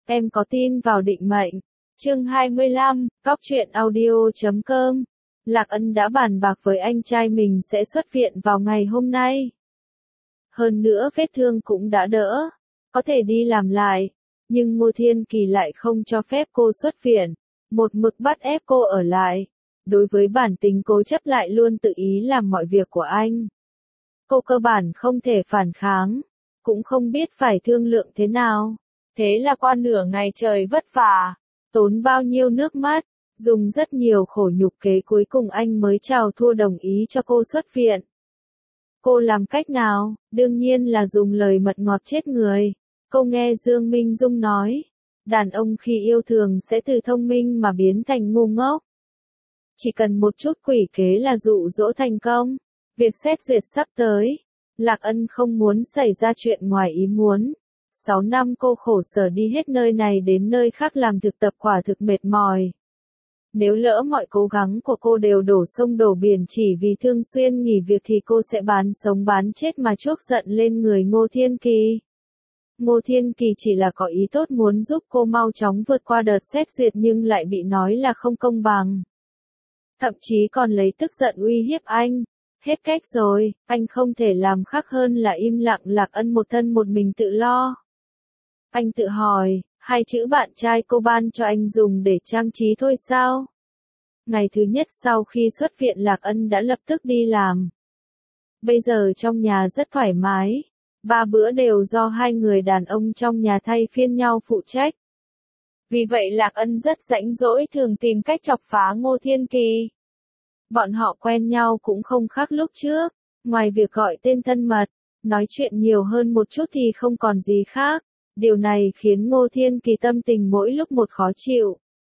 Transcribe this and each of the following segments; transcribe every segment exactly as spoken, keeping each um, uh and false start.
Em có tin vào định mệnh. Chương hai mươi lăm, Cóc truyện audio chấm com. Lạc Ân đã bàn bạc với anh trai mình sẽ xuất viện vào ngày hôm nay. Hơn nữa vết thương cũng đã đỡ, có thể đi làm lại. Nhưng Ngô Thiên Kỳ lại không cho phép cô xuất viện, một mực bắt ép cô ở lại. Đối với bản tính cố chấp lại luôn tự ý làm mọi việc của anh, cô cơ bản không thể phản kháng, cũng không biết phải thương lượng thế nào. Thế là qua nửa ngày trời vất vả, tốn bao nhiêu nước mắt, dùng rất nhiều khổ nhục kế cuối cùng anh mới chào thua đồng ý cho cô xuất viện. Cô làm cách nào? Đương nhiên là dùng lời mật ngọt chết người. Cô nghe Dương Minh Dung nói, đàn ông khi yêu thường sẽ từ thông minh mà biến thành ngu ngốc. Chỉ cần một chút quỷ kế là dụ dỗ thành công. Việc xét duyệt sắp tới, Lạc Ân không muốn xảy ra chuyện ngoài ý muốn. Sáu năm cô khổ sở đi hết nơi này đến nơi khác làm thực tập quả thực mệt mỏi. Nếu lỡ mọi cố gắng của cô đều đổ sông đổ biển chỉ vì thường xuyên nghỉ việc thì cô sẽ bán sống bán chết mà chuốc giận lên người Ngô Thiên Kỳ. Ngô Thiên Kỳ chỉ là có ý tốt muốn giúp cô mau chóng vượt qua đợt xét duyệt nhưng lại bị nói là không công bằng. Thậm chí còn lấy tức giận uy hiếp anh. Hết cách rồi, anh không thể làm khác hơn là im lặng. Lạc Ân một thân một mình tự lo. Anh tự hỏi, hai chữ bạn trai cô ban cho anh dùng để trang trí thôi sao? Ngày thứ nhất sau khi xuất viện Lạc Ân đã lập tức đi làm. Bây giờ trong nhà rất thoải mái. Ba bữa đều do hai người đàn ông trong nhà thay phiên nhau phụ trách. Vì vậy Lạc Ân rất rãnh rỗi thường tìm cách chọc phá Ngô Thiên Kỳ. Bọn họ quen nhau cũng không khác lúc trước, ngoài việc gọi tên thân mật, nói chuyện nhiều hơn một chút thì không còn gì khác. Điều này khiến Ngô Thiên Kỳ tâm tình mỗi lúc một khó chịu.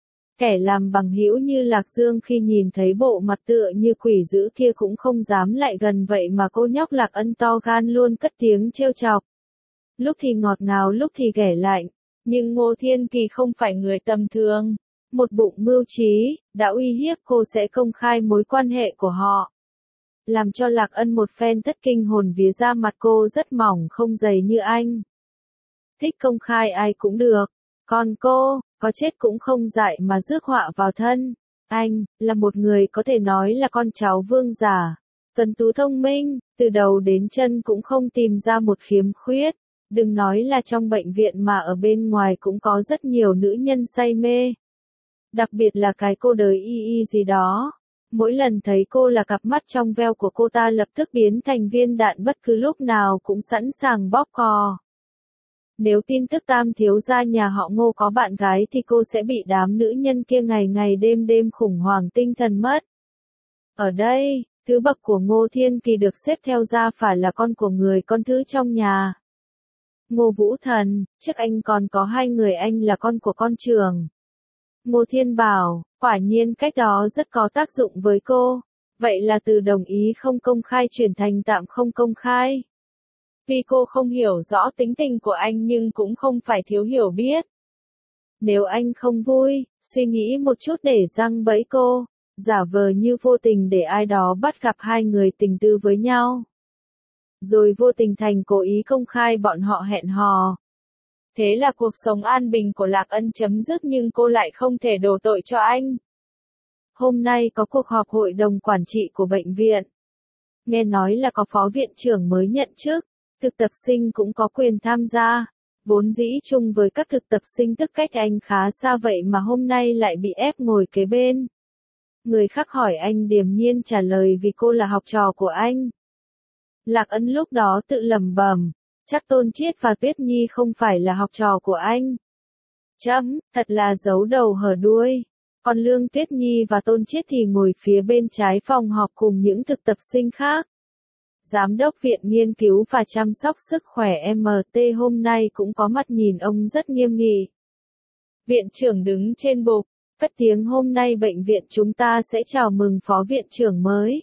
Kẻ làm bằng hữu như Lạc Dương khi nhìn thấy bộ mặt tựa như quỷ dữ kia cũng không dám lại gần vậy mà cô nhóc Lạc Ân to gan luôn cất tiếng trêu chọc. Lúc thì ngọt ngào lúc thì ghẻ lạnh, nhưng Ngô Thiên Kỳ không phải người tầm thường. Một bụng mưu trí, đã uy hiếp cô sẽ công khai mối quan hệ của họ. Làm cho Lạc Ân một phen thất kinh hồn vía ra mặt cô rất mỏng không dày như anh. Thích công khai ai cũng được, còn cô, có chết cũng không dại mà rước họa vào thân. Anh, là một người có thể nói là con cháu vương giả, tuấn tú thông minh, từ đầu đến chân cũng không tìm ra một khiếm khuyết. Đừng nói là trong bệnh viện mà ở bên ngoài cũng có rất nhiều nữ nhân say mê. Đặc biệt là cái cô đời y y gì đó. Mỗi lần thấy cô là cặp mắt trong veo của cô ta lập tức biến thành viên đạn bất cứ lúc nào cũng sẵn sàng bóp cò. Nếu tin tức Tam thiếu gia nhà họ Ngô có bạn gái thì cô sẽ bị đám nữ nhân kia ngày ngày đêm đêm khủng hoảng tinh thần mất. Ở đây, thứ bậc của Ngô Thiên Kỳ được xếp theo gia phả là con của người con thứ trong nhà. Ngô Vũ Thần, trước anh còn có hai người anh là con của con trưởng. Ngô Thiên Bảo, quả nhiên cách đó rất có tác dụng với cô. Vậy là từ đồng ý không công khai chuyển thành tạm không công khai. Vì cô không hiểu rõ tính tình của anh nhưng cũng không phải thiếu hiểu biết. Nếu anh không vui, suy nghĩ một chút để giăng bẫy cô, giả vờ như vô tình để ai đó bắt gặp hai người tình tư với nhau. Rồi vô tình thành cố ý công khai bọn họ hẹn hò. Thế là cuộc sống an bình của Lạc Ân chấm dứt nhưng cô lại không thể đổ tội cho anh. Hôm nay có cuộc họp hội đồng quản trị của bệnh viện. Nghe nói là có phó viện trưởng mới nhận chức, thực tập sinh cũng có quyền tham gia. Vốn dĩ chung với các thực tập sinh tức cách anh khá xa vậy mà hôm nay lại bị ép ngồi kế bên. Người khác hỏi anh điềm nhiên trả lời vì cô là học trò của anh. Lạc Ân lúc đó tự lẩm bẩm. Chắc Tôn Chiết và Tuyết Nhi không phải là học trò của anh. Chấm, thật là giấu đầu hở đuôi. Còn Lương Tuyết Nhi và Tôn Chiết thì ngồi phía bên trái phòng họp cùng những thực tập sinh khác. Giám đốc Viện Nghiên cứu và Chăm sóc Sức khỏe em tê hôm nay cũng có mặt nhìn ông rất nghiêm nghị. Viện trưởng đứng trên bục, cất tiếng hôm nay bệnh viện chúng ta sẽ chào mừng phó viện trưởng mới.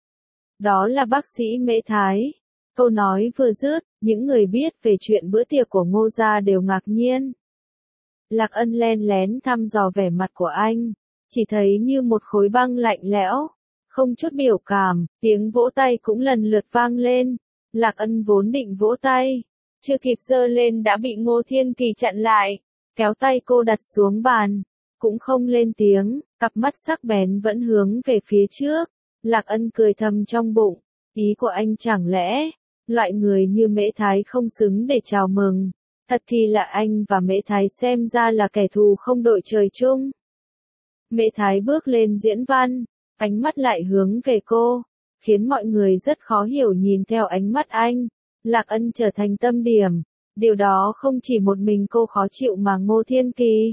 Đó là bác sĩ Mễ Thái. Câu nói vừa dứt, những người biết về chuyện bữa tiệc của Ngô gia đều ngạc nhiên. Lạc Ân len lén thăm dò vẻ mặt của anh, chỉ thấy như một khối băng lạnh lẽo, không chút biểu cảm, tiếng vỗ tay cũng lần lượt vang lên. Lạc Ân vốn định vỗ tay, chưa kịp giơ lên đã bị Ngô Thiên Kỳ chặn lại. kéo tay cô đặt xuống bàn, cũng không lên tiếng, cặp mắt sắc bén vẫn hướng về phía trước. Lạc Ân cười thầm trong bụng, ý của anh chẳng lẽ, loại người như Mễ Thái không xứng để chào mừng, thật thì là anh và Mễ Thái xem ra là kẻ thù không đội trời chung. Mễ Thái bước lên diễn văn, ánh mắt lại hướng về cô, khiến mọi người rất khó hiểu nhìn theo ánh mắt anh. Lạc Ân trở thành tâm điểm, điều đó không chỉ một mình cô khó chịu mà Ngô Thiên Kỳ.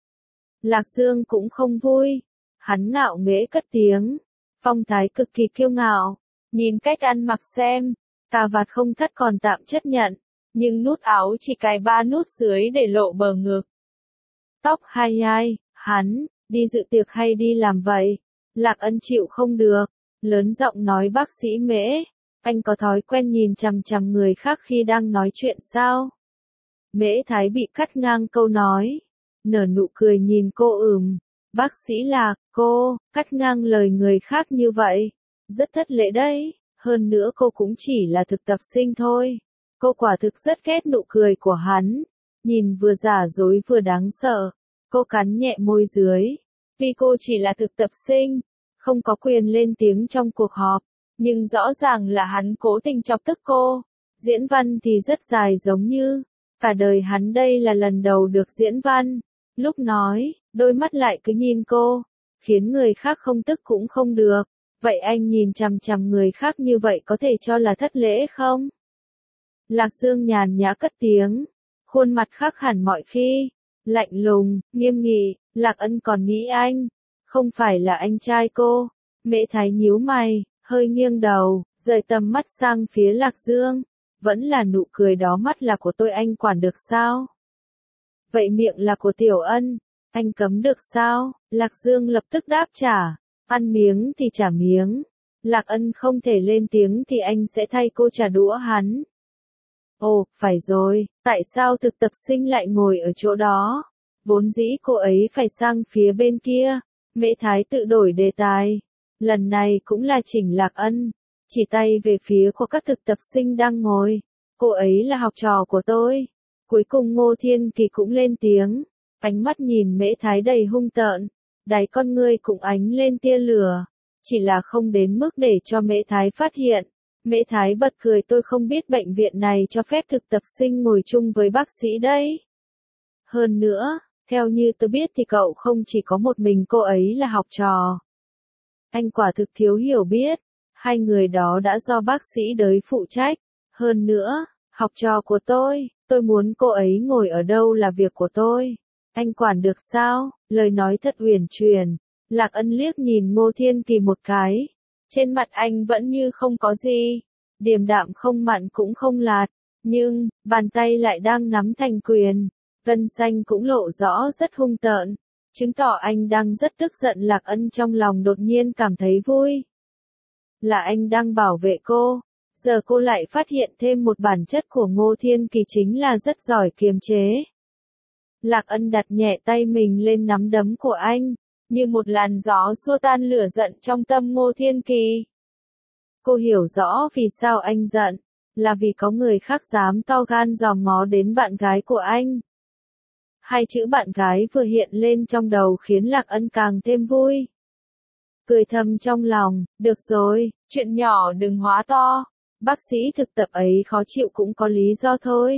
Lạc Dương cũng không vui, hắn ngạo nghễ cất tiếng, phong thái cực kỳ kiêu ngạo, nhìn cách ăn mặc xem, cà vạt không thắt còn tạm chấp nhận, nhưng nút áo chỉ cài ba nút dưới để lộ bờ ngực. Tóc hai ai, hắn, đi dự tiệc hay đi làm vậy? Lạc Ân chịu không được, lớn giọng nói bác sĩ Mễ, anh có thói quen nhìn chằm chằm người khác khi đang nói chuyện sao? Mễ Thái bị cắt ngang câu nói, nở nụ cười nhìn cô ừm, bác sĩ Lạc, cô, cắt ngang lời người khác như vậy, rất thất lễ đấy, hơn nữa cô cũng chỉ là thực tập sinh thôi. Cô quả thực rất ghét nụ cười của hắn, nhìn vừa giả dối vừa đáng sợ, cô cắn nhẹ môi dưới, vì cô chỉ là thực tập sinh, không có quyền lên tiếng trong cuộc họp, nhưng rõ ràng là hắn cố tình chọc tức cô, diễn văn thì rất dài giống như, cả đời hắn đây là lần đầu được diễn văn, lúc nói, đôi mắt lại cứ nhìn cô, khiến người khác không tức cũng không được, vậy anh nhìn chằm chằm người khác như vậy có thể cho là thất lễ không? Lạc Dương nhàn nhã cất tiếng, khuôn mặt khác hẳn mọi khi, lạnh lùng, nghiêm nghị, Lạc Ân còn nghĩ anh, không phải là anh trai cô. Mễ Thái nhíu mày, hơi nghiêng đầu, rời tầm mắt sang phía Lạc Dương, vẫn là nụ cười đó, mắt là của tôi anh quản được sao? Vậy miệng là của Tiểu Ân, anh cấm được sao? Lạc Dương lập tức đáp trả, ăn miếng thì trả miếng, Lạc Ân không thể lên tiếng thì anh sẽ thay cô trả đũa hắn. Ồ, phải rồi, tại sao thực tập sinh lại ngồi ở chỗ đó? Vốn dĩ cô ấy phải sang phía bên kia. Mễ Thái tự đổi đề tài. Lần này cũng là chỉnh Lạc Ân, chỉ tay về phía của các thực tập sinh đang ngồi. Cô ấy là học trò của tôi. Cuối cùng Ngô Thiên Kỳ cũng lên tiếng, ánh mắt nhìn Mễ Thái đầy hung tợn, đáy con ngươi cũng ánh lên tia lửa, chỉ là không đến mức để cho Mễ Thái phát hiện. Mễ Thái bật cười, tôi không biết bệnh viện này cho phép thực tập sinh ngồi chung với bác sĩ đấy. Hơn nữa, theo như tôi biết thì cậu không chỉ có một mình cô ấy là học trò. Anh quả thực thiếu hiểu biết, hai người đó đã do bác sĩ đới phụ trách. Hơn nữa, học trò của tôi, tôi muốn cô ấy ngồi ở đâu là việc của tôi. Anh quản được sao? Lời nói thật uyển chuyển. Lạc Ân liếc nhìn Ngô Thiên Kỳ một cái. Trên mặt anh vẫn như không có gì, điềm đạm không mặn cũng không lạt, nhưng, bàn tay lại đang nắm thành quyền, gân xanh cũng lộ rõ rất hung tợn, chứng tỏ anh đang rất tức giận. Lạc Ân trong lòng đột nhiên cảm thấy vui. Là anh đang bảo vệ cô, giờ cô lại phát hiện thêm một bản chất của Ngô Thiên Kỳ chính là rất giỏi kiềm chế. Lạc Ân đặt nhẹ tay mình lên nắm đấm của anh, như một làn gió xua tan lửa giận trong tâm Ngô Thiên Kỳ. Cô hiểu rõ vì sao anh giận, là vì có người khác dám to gan dòm ngó đến bạn gái của anh. Hai chữ bạn gái vừa hiện lên trong đầu khiến Lạc Ân càng thêm vui. Cười thầm trong lòng, được rồi, chuyện nhỏ đừng hóa to, bác sĩ thực tập ấy khó chịu cũng có lý do thôi.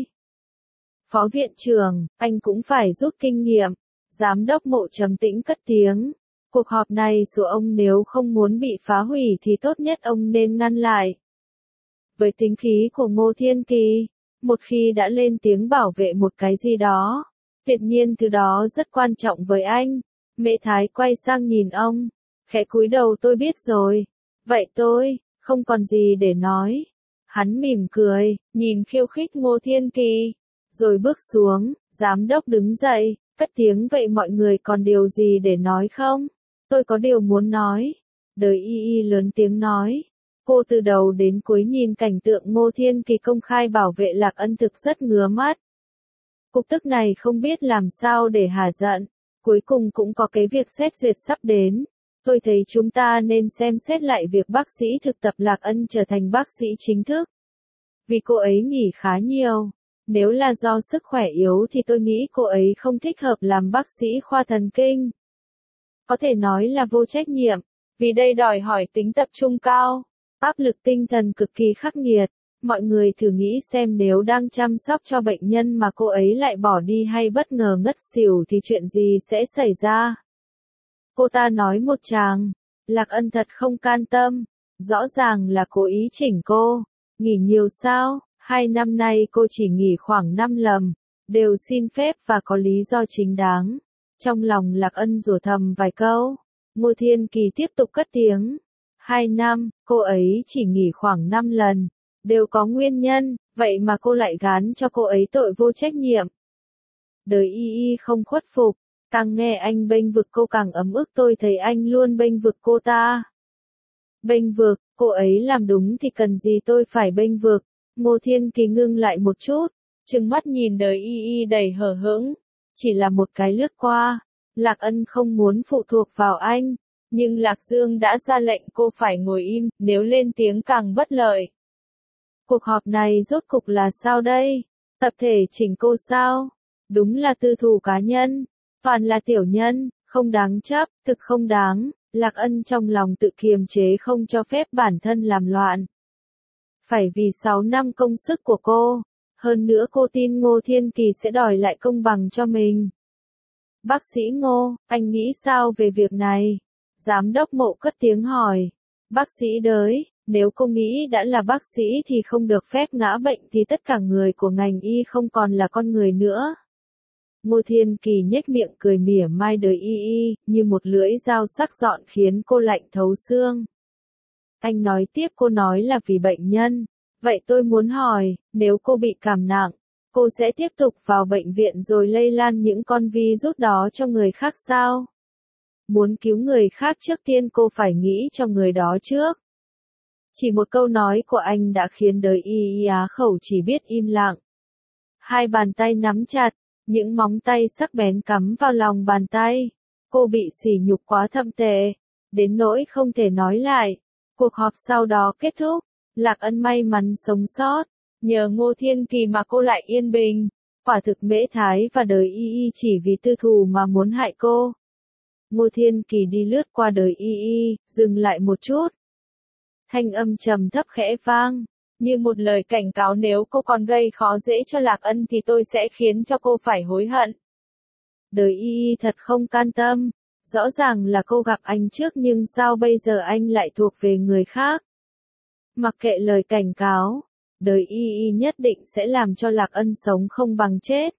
Phó viện trưởng, anh cũng phải rút kinh nghiệm. Giám đốc Mộ trầm tĩnh cất tiếng. Cuộc họp này dù ông nếu không muốn bị phá hủy thì tốt nhất ông nên ngăn lại. Với tính khí của Ngô Thiên Kỳ, một khi đã lên tiếng bảo vệ một cái gì đó, tuyệt nhiên thứ đó rất quan trọng với anh. Mễ Thái quay sang nhìn ông, khẽ cúi đầu, tôi biết rồi. Vậy tôi, không còn gì để nói. Hắn mỉm cười, nhìn khiêu khích Ngô Thiên Kỳ, rồi bước xuống. Giám đốc đứng dậy, cất tiếng, vậy mọi người còn điều gì để nói không? Tôi có điều muốn nói. Đời y y lớn tiếng nói. Cô từ đầu đến cuối nhìn cảnh tượng Ngô Thiên Kỳ công khai bảo vệ Lạc Ân thực rất ngứa mắt. Cục tức này không biết làm sao để hả giận. Cuối cùng cũng có cái việc xét duyệt sắp đến. Tôi thấy chúng ta nên xem xét lại việc bác sĩ thực tập Lạc Ân trở thành bác sĩ chính thức. Vì cô ấy nghỉ khá nhiều. Nếu là do sức khỏe yếu thì tôi nghĩ cô ấy không thích hợp làm bác sĩ khoa thần kinh. Có thể nói là vô trách nhiệm, vì đây đòi hỏi tính tập trung cao, áp lực tinh thần cực kỳ khắc nghiệt. Mọi người thử nghĩ xem nếu đang chăm sóc cho bệnh nhân mà cô ấy lại bỏ đi hay bất ngờ ngất xỉu thì chuyện gì sẽ xảy ra? Cô ta nói một tràng, Lạc Ân thật không can tâm, rõ ràng là cố ý chỉnh cô. Nghỉ nhiều sao? Hai năm nay cô chỉ nghỉ khoảng năm lần, đều xin phép và có lý do chính đáng. Trong lòng Lạc Ân rủa thầm vài câu, Ngô Thiên Kỳ tiếp tục cất tiếng. Hai năm, cô ấy chỉ nghỉ khoảng năm lần, đều có nguyên nhân, vậy mà cô lại gán cho cô ấy tội vô trách nhiệm. Đời y y không khuất phục, càng nghe anh bênh vực cô càng ấm ức, tôi thấy anh luôn bênh vực cô ta. Bênh vực, cô ấy làm đúng thì cần gì tôi phải bênh vực. Ngô Thiên Kỳ ngưng lại một chút, trừng mắt nhìn đời y y đầy hờ hững. Chỉ là một cái lướt qua, Lạc Ân không muốn phụ thuộc vào anh, nhưng Lạc Dương đã ra lệnh cô phải ngồi im, nếu lên tiếng càng bất lợi. Cuộc họp này rốt cục là sao đây? Tập thể chỉnh cô sao? Đúng là tư thù cá nhân, toàn là tiểu nhân, không đáng chấp, thực không đáng. Lạc Ân trong lòng tự kiềm chế không cho phép bản thân làm loạn. Phải vì sáu năm công sức của cô, hơn nữa cô tin Ngô Thiên Kỳ sẽ đòi lại công bằng cho mình. Bác sĩ Ngô, anh nghĩ sao về việc này? Giám đốc Mộ cất tiếng hỏi. Bác sĩ Đới, nếu cô nghĩ đã là bác sĩ thì không được phép ngã bệnh thì tất cả người của ngành y không còn là con người nữa. Ngô Thiên Kỳ nhếch miệng cười mỉa mai đời y y, như một lưỡi dao sắc nhọn khiến cô lạnh thấu xương. Anh nói tiếp, cô nói là vì bệnh nhân. Vậy tôi muốn hỏi, nếu cô bị cảm nặng, cô sẽ tiếp tục vào bệnh viện rồi lây lan những con virus đó cho người khác sao? Muốn cứu người khác trước tiên cô phải nghĩ cho người đó trước. Chỉ một câu nói của anh đã khiến đời y y á khẩu chỉ biết im lặng. Hai bàn tay nắm chặt, những móng tay sắc bén cắm vào lòng bàn tay. Cô bị sỉ nhục quá thậm tệ, đến nỗi không thể nói lại. Cuộc họp sau đó kết thúc, Lạc Ân may mắn sống sót, nhờ Ngô Thiên Kỳ mà cô lại yên bình. Quả thực Mễ Thái và đời y y chỉ vì tư thù mà muốn hại cô. Ngô Thiên Kỳ đi lướt qua đời y y, dừng lại một chút. Thanh âm trầm thấp khẽ vang, như một lời cảnh cáo, nếu cô còn gây khó dễ cho Lạc Ân thì tôi sẽ khiến cho cô phải hối hận. Đời y y thật không can tâm, rõ ràng là cô gặp anh trước nhưng sao bây giờ anh lại thuộc về người khác. Mặc kệ lời cảnh cáo, đời y y nhất định sẽ làm cho Lạc Ân sống không bằng chết.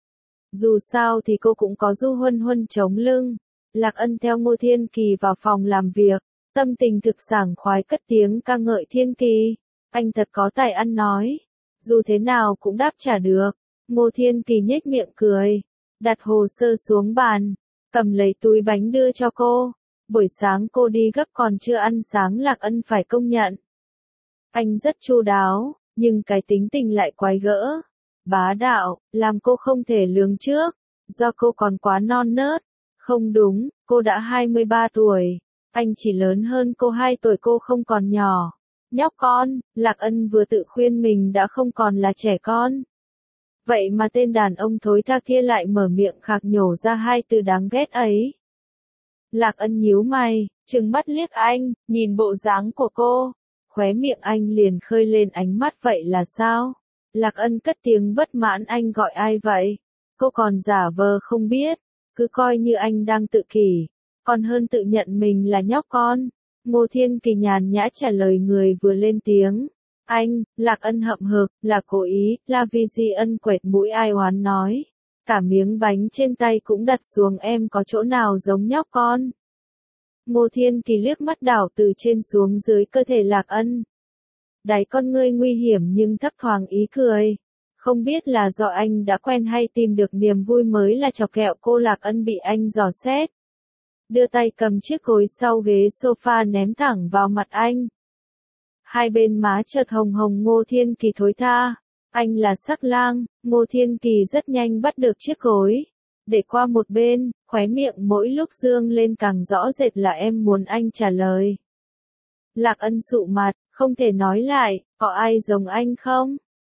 Dù sao thì cô cũng có Du Huân Huân chống lưng. Lạc Ân theo Ngô Thiên Kỳ vào phòng làm việc, tâm tình thực sảng khoái cất tiếng ca ngợi Thiên Kỳ. Anh thật có tài ăn nói, dù thế nào cũng đáp trả được. Ngô Thiên Kỳ nhếch miệng cười, đặt hồ sơ xuống bàn, cầm lấy túi bánh đưa cho cô. Buổi sáng cô đi gấp còn chưa ăn sáng, Lạc Ân phải công nhận. Anh rất chu đáo, nhưng cái tính tình lại quái gỡ, bá đạo, làm cô không thể lường trước, do cô còn quá non nớt. Không đúng, cô đã hai mươi ba tuổi, anh chỉ lớn hơn cô hai tuổi, cô không còn nhỏ. Nhóc con, Lạc Ân vừa tự khuyên mình đã không còn là trẻ con. Vậy mà tên đàn ông thối tha kia lại mở miệng khạc nhổ ra hai từ đáng ghét ấy. Lạc Ân nhíu mày, trừng mắt liếc anh, nhìn bộ dáng của cô. Khóe miệng anh liền khơi lên ánh mắt, vậy là sao? Lạc Ân cất tiếng bất mãn, anh gọi ai vậy? Cô còn giả vờ không biết, cứ coi như anh đang tự kỷ, còn hơn tự nhận mình là nhóc con. Ngô Thiên Kỳ nhàn nhã trả lời người vừa lên tiếng. Anh, Lạc Ân hậm hực, là cố ý, La Vi Di Ân quệt mũi ai oán nói. Cả miếng bánh trên tay cũng đặt xuống, em có chỗ nào giống nhóc con? Ngô Thiên Kỳ liếc mắt đảo từ trên xuống dưới cơ thể Lạc Ân. Đáy con ngươi nguy hiểm nhưng thấp thoáng ý cười. Không biết là do anh đã quen hay tìm được niềm vui mới là chọc kẹo cô. Lạc Ân bị anh dò xét, đưa tay cầm chiếc gối sau ghế sofa ném thẳng vào mặt anh. Hai bên má chợt hồng hồng. Ngô Thiên Kỳ thối tha, anh là sắc lang. Ngô Thiên Kỳ rất nhanh bắt được chiếc gối, để qua một bên, khóe miệng mỗi lúc dương lên càng rõ rệt là em muốn anh trả lời. Lạc Ân sụ mặt, không thể nói lại, có ai giống anh không?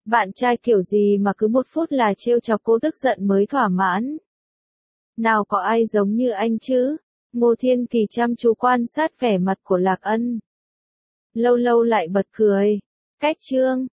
Bạn trai kiểu gì mà cứ một phút là trêu chọc cô tức giận mới thỏa mãn. Nào có ai giống như anh chứ? Ngô Thiên Kỳ chăm chú quan sát vẻ mặt của Lạc Ân. Lâu lâu lại bật cười. Cách chương